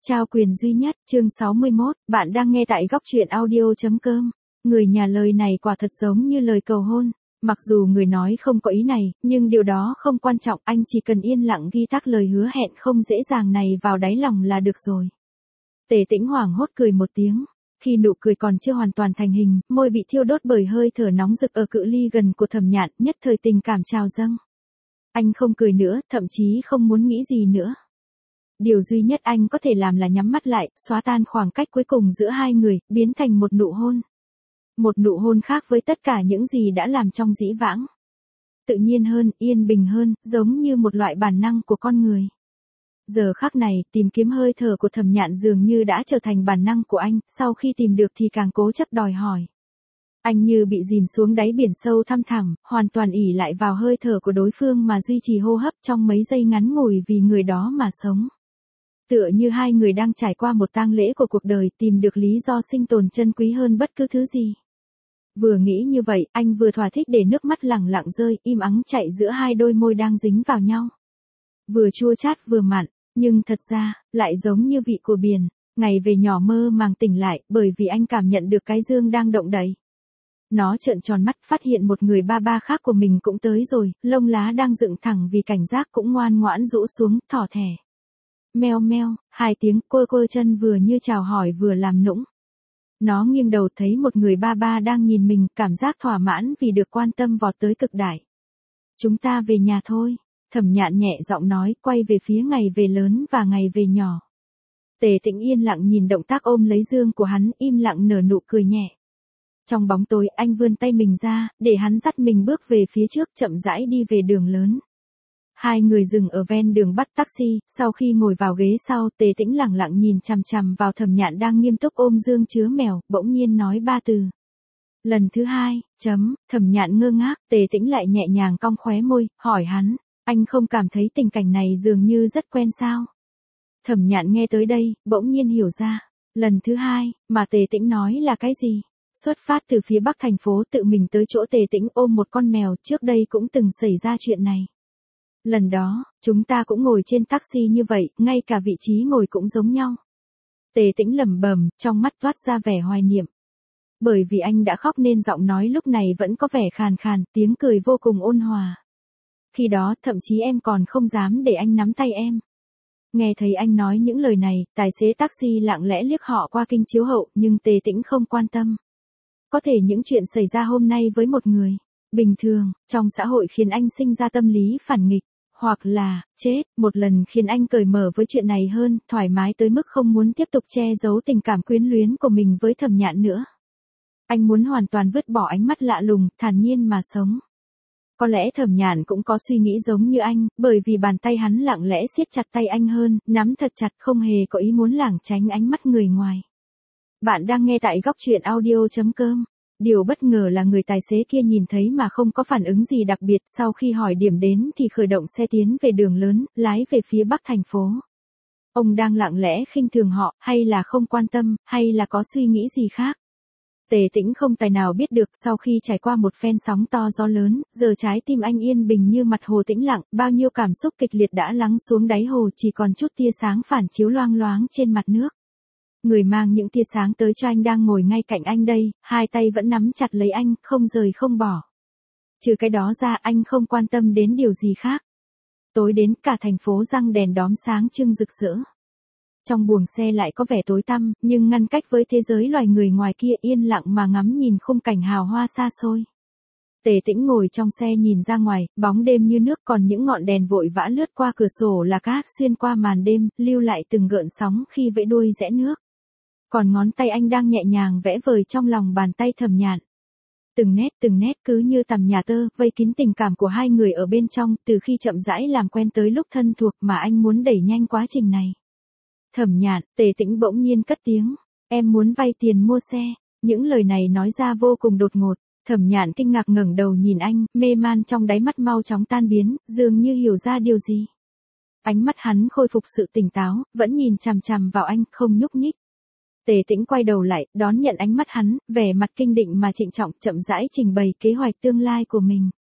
Trao quyền duy nhất, chương 61, bạn đang nghe tại góc truyện audio.com. Người nhà lời này quả thật giống như lời cầu hôn. Mặc dù người nói không có ý này, nhưng điều đó không quan trọng, anh chỉ cần yên lặng ghi tạc lời hứa hẹn không dễ dàng này vào đáy lòng là được rồi. Tề Tĩnh hoảng hốt cười một tiếng. Khi nụ cười còn chưa hoàn toàn thành hình, môi bị thiêu đốt bởi hơi thở nóng rực ở cự ly gần của Thẩm Nhạn, nhất thời tình cảm trào dâng. Anh không cười nữa, thậm chí không muốn nghĩ gì nữa. Điều duy nhất anh có thể làm là nhắm mắt lại, xóa tan khoảng cách cuối cùng giữa hai người, biến thành một nụ hôn. Một nụ hôn khác với tất cả những gì đã làm trong dĩ vãng. Tự nhiên hơn, yên bình hơn, giống như một loại bản năng của con người. Giờ khắc này, tìm kiếm hơi thở của Thẩm Nhạn dường như đã trở thành bản năng của anh, sau khi tìm được thì càng cố chấp đòi hỏi. Anh như bị dìm xuống đáy biển sâu thăm thẳm, hoàn toàn ỷ lại vào hơi thở của đối phương mà duy trì hô hấp trong mấy giây ngắn ngủi vì người đó mà sống. Tựa như hai người đang trải qua một tang lễ của cuộc đời, tìm được lý do sinh tồn chân quý hơn bất cứ thứ gì. Vừa nghĩ như vậy, anh vừa thỏa thích để nước mắt lẳng lặng rơi, im ắng chạy giữa hai đôi môi đang dính vào nhau. Vừa chua chát vừa mặn, nhưng thật ra, lại giống như vị của biển. Ngày về nhỏ mơ màng tỉnh lại, bởi vì anh cảm nhận được cái dương đang động đậy. Nó trợn tròn mắt, phát hiện một người ba ba khác của mình cũng tới rồi, lông lá đang dựng thẳng vì cảnh giác cũng ngoan ngoãn rũ xuống, thỏ thẻ. Meo meo, hai tiếng côi côi chân vừa như chào hỏi vừa làm nũng. Nó nghiêng đầu thấy một người ba ba đang nhìn mình, cảm giác thỏa mãn vì được quan tâm vọt tới cực đại. Chúng ta về nhà thôi, Thẩm Nhạn nhẹ giọng nói, quay về phía ngày về lớn và ngày về nhỏ. Tề Tĩnh yên lặng nhìn động tác ôm lấy dương của hắn, im lặng nở nụ cười nhẹ. Trong bóng tối, anh vươn tay mình ra, để hắn dắt mình bước về phía trước, chậm rãi đi về đường lớn. Hai người dừng ở ven đường bắt taxi, sau khi ngồi vào ghế sau, Tề Tĩnh lẳng lặng nhìn chằm chằm vào Thẩm Nhạn đang nghiêm túc ôm dương chứa mèo, bỗng nhiên nói ba từ. Lần thứ hai, Thẩm Nhạn ngơ ngác, Tề Tĩnh lại nhẹ nhàng cong khóe môi, hỏi hắn, anh không cảm thấy tình cảnh này dường như rất quen sao? Thẩm Nhạn nghe tới đây, bỗng nhiên hiểu ra, lần thứ hai, mà Tề Tĩnh nói là cái gì? Xuất phát từ phía bắc thành phố tự mình tới chỗ Tề Tĩnh ôm một con mèo, trước đây cũng từng xảy ra chuyện này. Lần đó, chúng ta cũng ngồi trên taxi như vậy, ngay cả vị trí ngồi cũng giống nhau. Tề Tĩnh lẩm bẩm, trong mắt toát ra vẻ hoài niệm. Bởi vì anh đã khóc nên giọng nói lúc này vẫn có vẻ khàn khàn, tiếng cười vô cùng ôn hòa. Khi đó, thậm chí em còn không dám để anh nắm tay em. Nghe thấy anh nói những lời này, tài xế taxi lặng lẽ liếc họ qua kính chiếu hậu, nhưng Tề Tĩnh không quan tâm. Có thể những chuyện xảy ra hôm nay với một người bình thường, trong xã hội khiến anh sinh ra tâm lý phản nghịch, hoặc là, chết, một lần khiến anh cởi mở với chuyện này hơn, thoải mái tới mức không muốn tiếp tục che giấu tình cảm quyến luyến của mình với Thẩm Nhạn nữa. Anh muốn hoàn toàn vứt bỏ ánh mắt lạ lùng, thản nhiên mà sống. Có lẽ Thẩm Nhạn cũng có suy nghĩ giống như anh, bởi vì bàn tay hắn lặng lẽ siết chặt tay anh hơn, nắm thật chặt không hề có ý muốn lảng tránh ánh mắt người ngoài. Bạn đang nghe tại góc truyện audio.com. Điều bất ngờ là người tài xế kia nhìn thấy mà không có phản ứng gì đặc biệt, sau khi hỏi điểm đến thì khởi động xe tiến về đường lớn, lái về phía bắc thành phố. Ông đang lặng lẽ khinh thường họ, hay là không quan tâm, hay là có suy nghĩ gì khác? Tề Tĩnh không tài nào biết được, sau khi trải qua một phen sóng to gió lớn, giờ trái tim anh yên bình như mặt hồ tĩnh lặng, bao nhiêu cảm xúc kịch liệt đã lắng xuống đáy hồ, chỉ còn chút tia sáng phản chiếu loang loáng trên mặt nước. Người mang những tia sáng tới cho anh đang ngồi ngay cạnh anh đây, hai tay vẫn nắm chặt lấy anh, không rời không bỏ. Trừ cái đó ra, anh không quan tâm đến điều gì khác. Tối đến, cả thành phố răng đèn đóm sáng trưng rực rỡ. Trong buồng xe lại có vẻ tối tăm, nhưng ngăn cách với thế giới loài người ngoài kia, yên lặng mà ngắm nhìn khung cảnh hào hoa xa xôi. Tề Tĩnh ngồi trong xe nhìn ra ngoài, bóng đêm như nước, còn những ngọn đèn vội vã lướt qua cửa sổ là cát xuyên qua màn đêm, lưu lại từng gợn sóng khi vẫy đuôi rẽ nước. Còn ngón tay anh đang nhẹ nhàng vẽ vời trong lòng bàn tay Thẩm Nhạn. Từng nét cứ như tằm nhà tơ, vây kín tình cảm của hai người ở bên trong, từ khi chậm rãi làm quen tới lúc thân thuộc mà anh muốn đẩy nhanh quá trình này. Thẩm Nhạn, Tề Tĩnh bỗng nhiên cất tiếng, em muốn vay tiền mua xe. Những lời này nói ra vô cùng đột ngột. Thẩm Nhạn kinh ngạc ngẩng đầu nhìn anh, mê man trong đáy mắt mau chóng tan biến, dường như hiểu ra điều gì. Ánh mắt hắn khôi phục sự tỉnh táo, vẫn nhìn chằm chằm vào anh, không nhúc nhích. Tề Tĩnh quay đầu lại, đón nhận ánh mắt hắn, vẻ mặt kinh định mà trịnh trọng, chậm rãi trình bày kế hoạch tương lai của mình.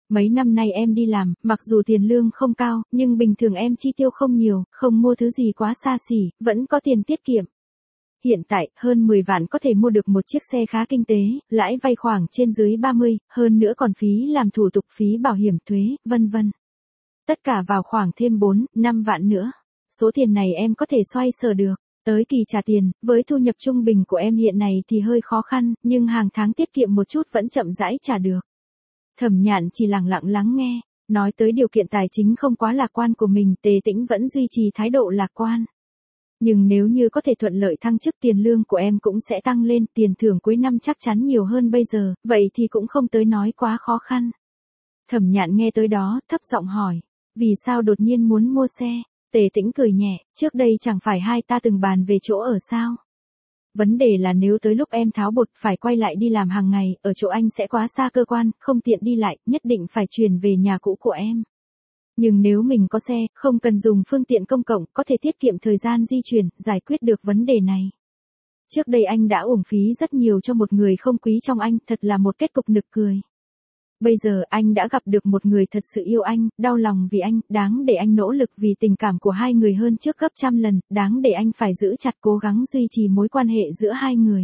Mấy năm nay em đi làm, mặc dù tiền lương không cao, nhưng bình thường em chi tiêu không nhiều, không mua thứ gì quá xa xỉ, vẫn có tiền tiết kiệm. Hiện tại, hơn 10 vạn có thể mua được một chiếc xe khá kinh tế, lãi vay khoảng trên dưới 30, hơn nữa còn phí làm thủ tục, phí bảo hiểm, thuế, vân vân. Tất cả vào khoảng thêm 4, 5 vạn nữa. Số tiền này em có thể xoay sở được. Tới kỳ trả tiền, với thu nhập trung bình của em hiện nay thì hơi khó khăn, nhưng hàng tháng tiết kiệm một chút vẫn chậm rãi trả được. Thẩm Nhạn chỉ lặng lặng lắng nghe, nói tới điều kiện tài chính không quá lạc quan của mình, Tề Tĩnh vẫn duy trì thái độ lạc quan. Nhưng nếu như có thể thuận lợi thăng chức, tiền lương của em cũng sẽ tăng lên, tiền thưởng cuối năm chắc chắn nhiều hơn bây giờ, vậy thì cũng không tới nói quá khó khăn. Thẩm Nhạn nghe tới đó, thấp giọng hỏi, vì sao đột nhiên muốn mua xe? Tề Tĩnh cười nhẹ, trước đây chẳng phải hai ta từng bàn về chỗ ở sao? Vấn đề là nếu tới lúc em tháo bột phải quay lại đi làm hàng ngày, ở chỗ anh sẽ quá xa cơ quan, không tiện đi lại, nhất định phải chuyển về nhà cũ của em. Nhưng nếu mình có xe, không cần dùng phương tiện công cộng, có thể tiết kiệm thời gian di chuyển, giải quyết được vấn đề này. Trước đây anh đã uổng phí rất nhiều cho một người không quý trong anh, thật là một kết cục nực cười. Bây giờ anh đã gặp được một người thật sự yêu anh, đau lòng vì anh, đáng để anh nỗ lực vì tình cảm của hai người hơn trước gấp trăm lần, đáng để anh phải giữ chặt cố gắng duy trì mối quan hệ giữa hai người.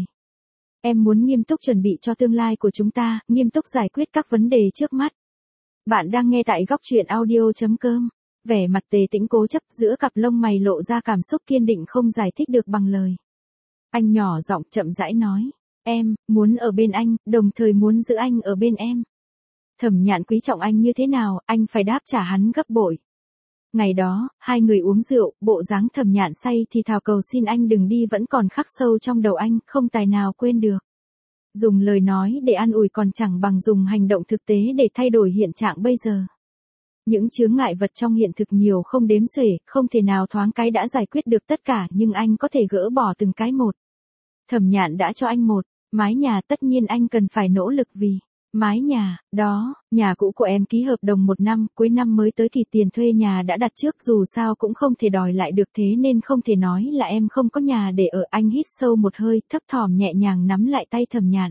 Em muốn nghiêm túc chuẩn bị cho tương lai của chúng ta, nghiêm túc giải quyết các vấn đề trước mắt. Bạn đang nghe tại góc truyện audio.com. Vẻ mặt Tề Tĩnh cố chấp, giữa cặp lông mày lộ ra cảm xúc kiên định không giải thích được bằng lời. Anh nhỏ giọng chậm rãi nói, em muốn ở bên anh, đồng thời muốn giữ anh ở bên em. Thẩm Nhạn quý trọng anh như thế nào, anh phải đáp trả hắn gấp bội. Ngày đó, hai người uống rượu, bộ dáng Thẩm Nhạn say thì thào cầu xin anh đừng đi vẫn còn khắc sâu trong đầu anh, không tài nào quên được. Dùng lời nói để an ủi còn chẳng bằng dùng hành động thực tế để thay đổi hiện trạng bây giờ. Những chướng ngại vật trong hiện thực nhiều không đếm xuể, không thể nào thoáng cái đã giải quyết được tất cả, nhưng anh có thể gỡ bỏ từng cái một. Thẩm Nhạn đã cho anh một mái nhà, tất nhiên anh cần phải nỗ lực vì mái nhà đó. Nhà cũ của em ký hợp đồng 1 năm, cuối năm mới tới kỳ tiền thuê nhà đã đặt trước, dù sao cũng không thể đòi lại được, thế nên không thể nói là em không có nhà để ở. Anh hít sâu một hơi, thấp thỏm nhẹ nhàng nắm lại tay Thẩm Nhạn.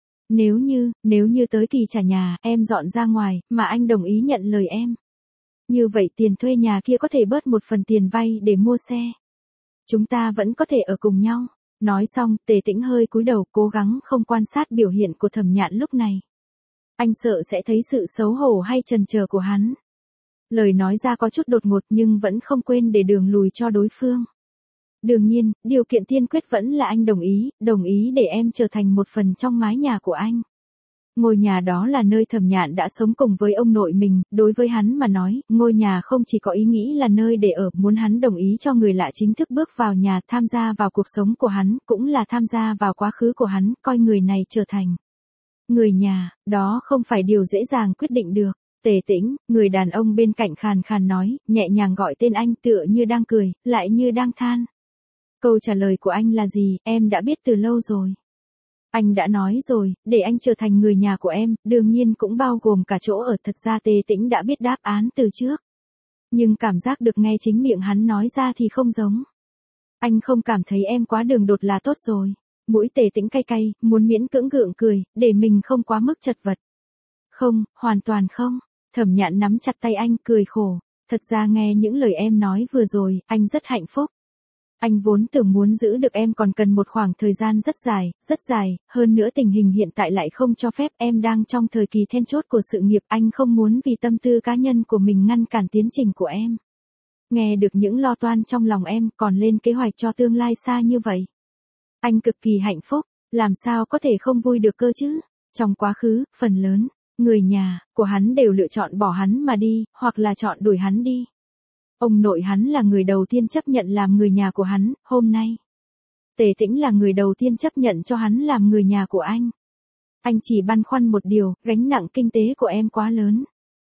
Nếu như tới kỳ trả nhà, em dọn ra ngoài, mà anh đồng ý nhận lời em. Như vậy tiền thuê nhà kia có thể bớt một phần tiền vay để mua xe. Chúng ta vẫn có thể ở cùng nhau. Nói xong, Tề Tĩnh hơi cúi đầu, cố gắng không quan sát biểu hiện của Thẩm Nhạn lúc này. Anh sợ sẽ thấy sự xấu hổ hay chần chờ của hắn. Lời nói ra có chút đột ngột nhưng vẫn không quên để đường lùi cho đối phương. Đương nhiên, điều kiện tiên quyết vẫn là anh đồng ý để em trở thành một phần trong mái nhà của anh. Ngôi nhà đó là nơi Thẩm Nhạn đã sống cùng với ông nội mình, đối với hắn mà nói, ngôi nhà không chỉ có ý nghĩ là nơi để ở, muốn hắn đồng ý cho người lạ chính thức bước vào nhà, tham gia vào cuộc sống của hắn, cũng là tham gia vào quá khứ của hắn, coi người này trở thành người nhà, đó không phải điều dễ dàng quyết định được. Tề Tĩnh, người đàn ông bên cạnh khàn khàn nói, nhẹ nhàng gọi tên anh, tựa như đang cười, lại như đang than. Câu trả lời của anh là gì, em đã biết từ lâu rồi. Anh đã nói rồi, để anh trở thành người nhà của em, đương nhiên cũng bao gồm cả chỗ ở. Thật ra Tề Tĩnh đã biết đáp án từ trước. Nhưng cảm giác được nghe chính miệng hắn nói ra thì không giống. Anh không cảm thấy em quá đường đột là tốt rồi. Mũi Tề Tĩnh cay cay, muốn miễn cưỡng gượng cười, để mình không quá mức chật vật. Không, hoàn toàn không. Thẩm Nhạn nắm chặt tay anh, cười khổ. Thật ra nghe những lời em nói vừa rồi, anh rất hạnh phúc. Anh vốn tưởng muốn giữ được em còn cần một khoảng thời gian rất dài, hơn nữa tình hình hiện tại lại không cho phép, em đang trong thời kỳ then chốt của sự nghiệp, anh không muốn vì tâm tư cá nhân của mình ngăn cản tiến trình của em. Nghe được những lo toan trong lòng em, còn lên kế hoạch cho tương lai xa như vậy. Anh cực kỳ hạnh phúc, làm sao có thể không vui được cơ chứ? Trong quá khứ, phần lớn, người nhà của hắn đều lựa chọn bỏ hắn mà đi, hoặc là chọn đuổi hắn đi. Ông nội hắn là người đầu tiên chấp nhận làm người nhà của hắn, hôm nay. Tề Tĩnh là người đầu tiên chấp nhận cho hắn làm người nhà của anh. Anh chỉ băn khoăn một điều, gánh nặng kinh tế của em quá lớn.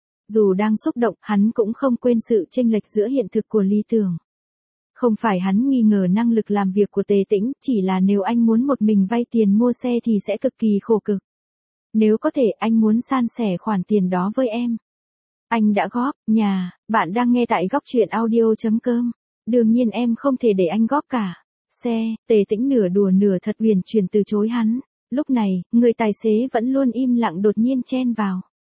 Dù đang xúc động, hắn cũng không quên sự chênh lệch giữa hiện thực của lý tưởng. Không phải hắn nghi ngờ năng lực làm việc của Tề Tĩnh, chỉ là nếu anh muốn một mình vay tiền mua xe thì sẽ cực kỳ khổ cực. Nếu có thể, anh muốn san sẻ khoản tiền đó với em. Anh đã góp, nhà, bạn đang nghe tại góc truyện audio.com. Đương nhiên em không thể để anh góp cả. Xe, Tề Tĩnh nửa đùa nửa thật huyền chuyển từ chối hắn. Lúc này, người tài xế vẫn luôn im lặng đột nhiên chen vào.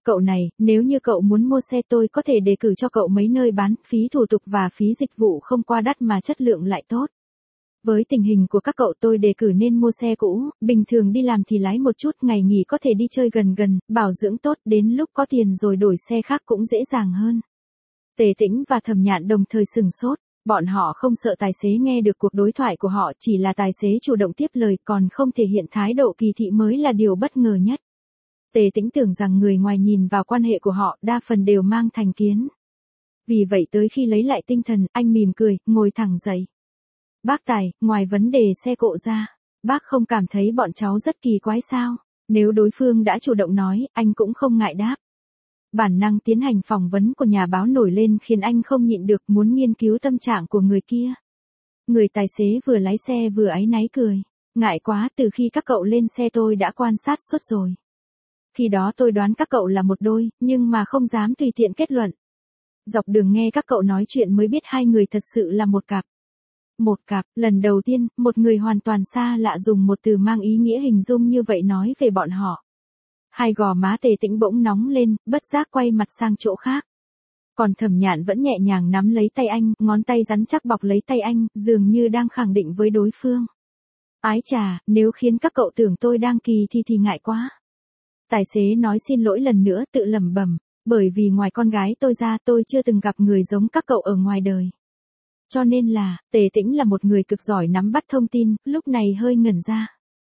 Cậu này, nếu như cậu muốn mua xe tôi có thể đề cử cho cậu mấy nơi bán, phí thủ tục và phí dịch vụ không quá đắt mà chất lượng lại tốt. Với tình hình của các cậu tôi đề cử nên mua xe cũ, bình thường đi làm thì lái một chút, ngày nghỉ có thể đi chơi gần gần, bảo dưỡng tốt, đến lúc có tiền rồi đổi xe khác cũng dễ dàng hơn. Tề Tĩnh và Thẩm Nhạn đồng thời sửng sốt, bọn họ không sợ tài xế nghe được cuộc đối thoại của họ, chỉ là tài xế chủ động tiếp lời còn không thể hiện thái độ kỳ thị mới là điều bất ngờ nhất. Tề Tĩnh tưởng rằng người ngoài nhìn vào quan hệ của họ đa phần đều mang thành kiến. Vì vậy tới khi lấy lại tinh thần, anh mỉm cười, ngồi thẳng dậy. Bác Tài, ngoài vấn đề xe cộ ra, bác không cảm thấy bọn cháu rất kỳ quái sao? Nếu đối phương đã chủ động nói, anh cũng không ngại đáp. Bản năng tiến hành phỏng vấn của nhà báo nổi lên khiến anh không nhịn được muốn nghiên cứu tâm trạng của người kia. Người tài xế vừa lái xe vừa áy náy cười. Ngại quá, từ khi các cậu lên xe tôi đã quan sát suốt rồi. Khi đó tôi đoán các cậu là một đôi, nhưng mà không dám tùy tiện kết luận. Dọc đường nghe các cậu nói chuyện mới biết hai người thật sự là một cặp. Một cặp, lần đầu tiên, một người hoàn toàn xa lạ dùng một từ mang ý nghĩa hình dung như vậy nói về bọn họ. Hai gò má Tề Tĩnh bỗng nóng lên, bất giác quay mặt sang chỗ khác. Còn Thẩm Nhạn vẫn nhẹ nhàng nắm lấy tay anh, ngón tay rắn chắc bọc lấy tay anh, dường như đang khẳng định với đối phương. Ái chà, nếu khiến các cậu tưởng tôi đang kỳ thì ngại quá. Tài xế nói xin lỗi lần nữa tự lẩm bẩm, bởi vì ngoài con gái tôi ra tôi chưa từng gặp người giống các cậu ở ngoài đời. Cho nên là, Tề Tĩnh là một người cực giỏi nắm bắt thông tin, lúc này hơi ngẩn ra.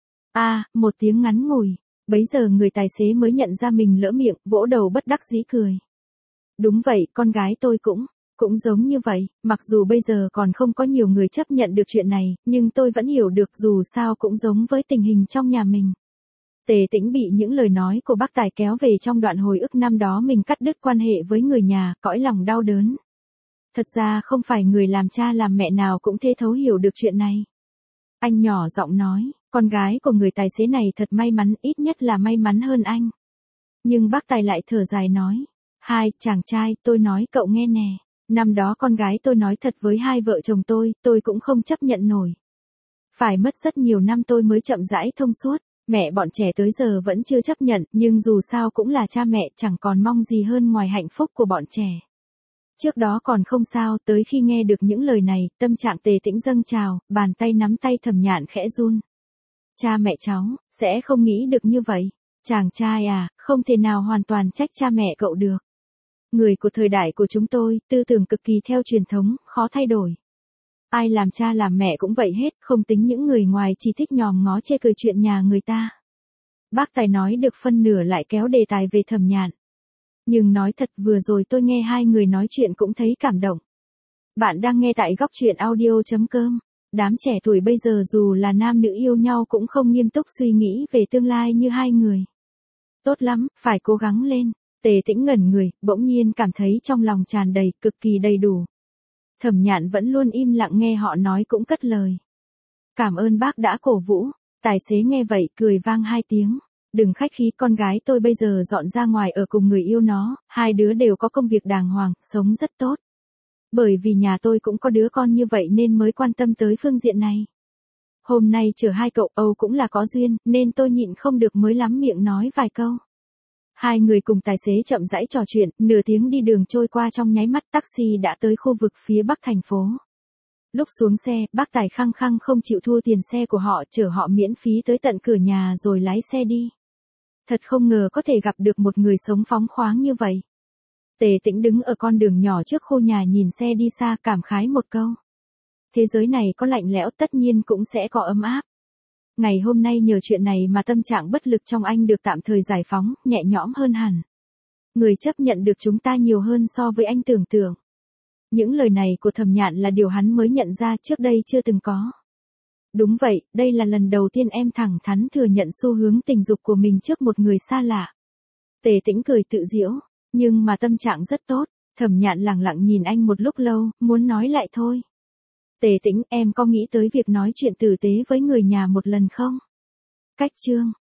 Một tiếng ngắn ngủi, bấy giờ người tài xế mới nhận ra mình lỡ miệng, vỗ đầu bất đắc dĩ cười. Đúng vậy, con gái tôi cũng giống như vậy, mặc dù bây giờ còn không có nhiều người chấp nhận được chuyện này, nhưng tôi vẫn hiểu được dù sao cũng giống với tình hình trong nhà mình. Tề Tĩnh bị những lời nói của bác Tài kéo về trong đoạn hồi ức năm đó mình cắt đứt quan hệ với người nhà, cõi lòng đau đớn. Thật ra không phải người làm cha làm mẹ nào cũng thể thấu hiểu được chuyện này. Anh nhỏ giọng nói, con gái của người tài xế này thật may mắn, ít nhất là may mắn hơn anh. Nhưng bác Tài lại thở dài nói, chàng trai, tôi nói cậu nghe nè, năm đó con gái tôi nói thật với hai vợ chồng tôi cũng không chấp nhận nổi. Phải mất rất nhiều năm tôi mới chậm rãi thông suốt, mẹ bọn trẻ tới giờ vẫn chưa chấp nhận, nhưng dù sao cũng là cha mẹ, chẳng còn mong gì hơn ngoài hạnh phúc của bọn trẻ. Trước đó còn không sao, tới khi nghe được những lời này, tâm trạng Tề Tĩnh dâng trào, bàn tay nắm tay Thẩm Nhạn khẽ run. Cha mẹ cháu, sẽ không nghĩ được như vậy. Chàng trai à, không thể nào hoàn toàn trách cha mẹ cậu được. Người của thời đại của chúng tôi, tư tưởng cực kỳ theo truyền thống, khó thay đổi. Ai làm cha làm mẹ cũng vậy hết, không tính những người ngoài chỉ thích nhòm ngó chê cười chuyện nhà người ta. Bác Tài nói được phân nửa lại kéo đề tài về Thẩm Nhạn. Nhưng nói thật vừa rồi tôi nghe hai người nói chuyện cũng thấy cảm động. Bạn đang nghe tại góc truyện audio.com. Đám trẻ tuổi bây giờ dù là nam nữ yêu nhau cũng không nghiêm túc suy nghĩ về tương lai như hai người. Tốt lắm, phải cố gắng lên. Tề Tĩnh ngẩn người, bỗng nhiên cảm thấy trong lòng tràn đầy, cực kỳ đầy đủ. Thẩm Nhạn vẫn luôn im lặng nghe họ nói cũng cất lời. Cảm ơn bác đã cổ vũ. Tài xế nghe vậy cười vang hai tiếng. Đừng khách khí, con gái tôi bây giờ dọn ra ngoài ở cùng người yêu nó, hai đứa đều có công việc đàng hoàng, sống rất tốt. Bởi vì nhà tôi cũng có đứa con như vậy nên mới quan tâm tới phương diện này. Hôm nay chở hai cậu Âu cũng là có duyên, nên tôi nhịn không được mới lắm miệng nói vài câu. Hai người cùng tài xế chậm rãi trò chuyện, nửa tiếng đi đường trôi qua trong nháy mắt, taxi đã tới khu vực phía bắc thành phố. Lúc xuống xe, bác Tài khăng khăng không chịu thua tiền xe của họ, chở họ miễn phí tới tận cửa nhà rồi lái xe đi. Thật không ngờ có thể gặp được một người sống phóng khoáng như vậy. Tề Tĩnh đứng ở con đường nhỏ trước khu nhà nhìn xe đi xa, cảm khái một câu. Thế giới này có lạnh lẽo tất nhiên cũng sẽ có ấm áp. Ngày hôm nay nhờ chuyện này mà tâm trạng bất lực trong anh được tạm thời giải phóng, nhẹ nhõm hơn hẳn. Người chấp nhận được chúng ta nhiều hơn so với anh tưởng tượng. Những lời này của Thẩm Nhạn là điều hắn mới nhận ra trước đây chưa từng có. Đúng vậy, đây là lần đầu tiên em thẳng thắn thừa nhận xu hướng tình dục của mình trước một người xa lạ. Tề Tĩnh cười tự giễu, nhưng mà tâm trạng rất tốt. Thẩm Nhạn lẳng lặng nhìn anh một lúc lâu, muốn nói lại thôi. Tề Tĩnh, em có nghĩ tới việc nói chuyện tử tế với người nhà một lần không? Cách chương